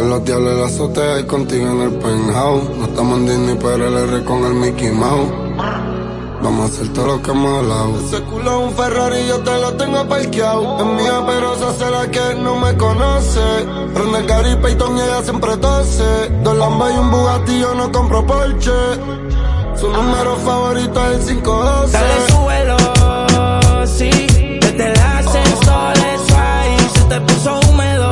Suben los diablos en la azotea y contigo en el penthouse. No estamos en Disney, pero el R con el Mickey Mouse. Vamos a hacer todo lo que hemos hablado. Ese culo es un Ferrari, yo te lo tengo parqueado. Es mía, pero se hace la que no me conoce. Prende el Gary Payton y ella siempre tose. Dos Lambos y un Bugatti, yo no compro Porsche. Su número favorito es el 512. Dale, súbelo, sí. Desde el ascensor, eso ahí se te puso húmedo.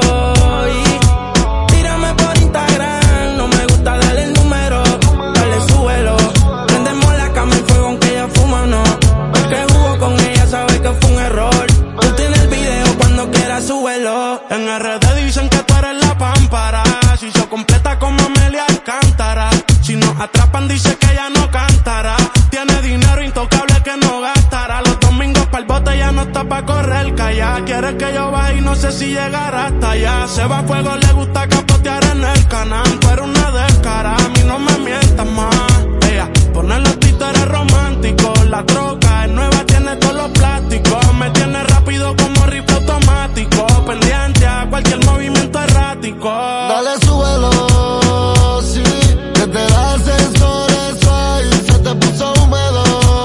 Y tírame por Instagram, no me gusta darle el número. Dale, súbelo. Prendemos la cama en fuego aunque ella fuma o no. El que jugó con ella sabe que fue un error. Tú tienes el video, cuando quieras súbelo. En RD dicen que tú eres la pámpara. Si se completa como Amelia Alcántara. Si nos atrapan dice que ella no cantará. Tiene dinero intocable que no gastará. Los domingos pa'l bote ya no está pa' correr calla. Quiere que yo baje y no sé si llegará hasta allá. Se va a fuego, le gusta capotear en el canal. Tú eres una descara, a mí no me mientas más. Ella pone los títeres románticos. La troca es nueva, tiene todos los plásticos. Me tiene rápido como rifle automático. Pendiente a cualquier movimiento errático. Dale, súbelo, sí. Desde el ascensor, eso ahí se te puso húmedo.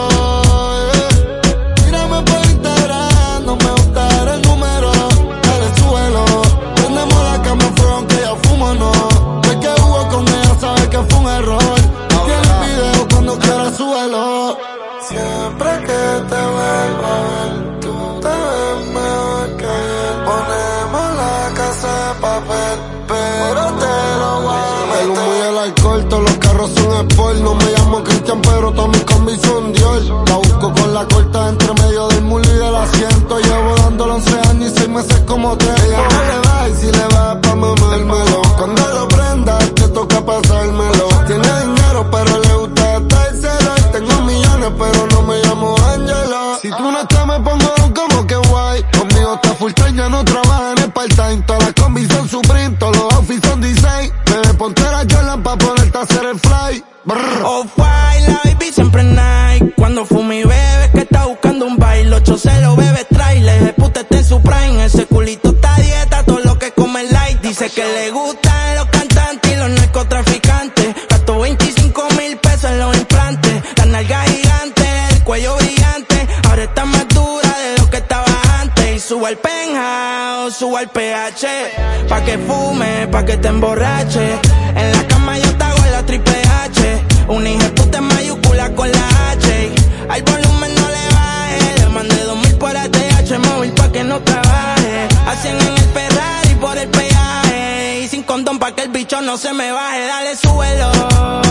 Tírame por Instagram, no me gusta dar el número. Dale, súbelo. Prendemos la cama en fuego aunque ella fuma o no. El que jugó con ella sabe que fue un error. Tiene el video, cuando quieras súbelo. Siempre que te vuelvo a ver, tú te ves mejor que ayer. Ponemos la casa de papel, pero te lo voy a meter. El humo y el alcohol, todos los carros son sport. No me llamo Cristian, pero todas mis combis son Dior. La busco con la corta entre medio del mulo y del asiento. Llevo dándolo 11 años y 6 meses como 3. Ella no le va y si le va pa' mamármelo. Cuando lo prendas te toca pasármelo. Tiene dinero pero le gusta estárselo. Y tengo millones pero no me llamo Angelo. Si tú no estás me pongo como que guay. Conmigo está full time, ya no trabaja en el part-time. Todas las combis son Supreme, todos los outfits son design. Bebé, ponte la Jordan pa' ponerte a hacer el fly. Off-white, la baby siempre night. Cuando fuma y bebe que está buscando un baile. 8-0 bebe trailer, el puta está en su prime. Ese culito está a dieta, todo lo que come light. Dice que le gustan los cantantes y los narcotraficantes. Gastó 25,000 pesos en los implantes. La nalga gigante, el cuello brillante. Ahora está más dura de lo que estaba antes. Y subo al penthouse, subo al PH. Pa' que fume, pa' que te emborrache. En la cama yo te hago la triple H. Una hija puta en mayúscula con la H. Al volumen no le baje. Le mandé 2,000 por ATH móvil pa' que no trabaje. A 100 en el Ferrari por el peaje. Y sin condón pa' que el bicho no se me baje. Dale, súbelo.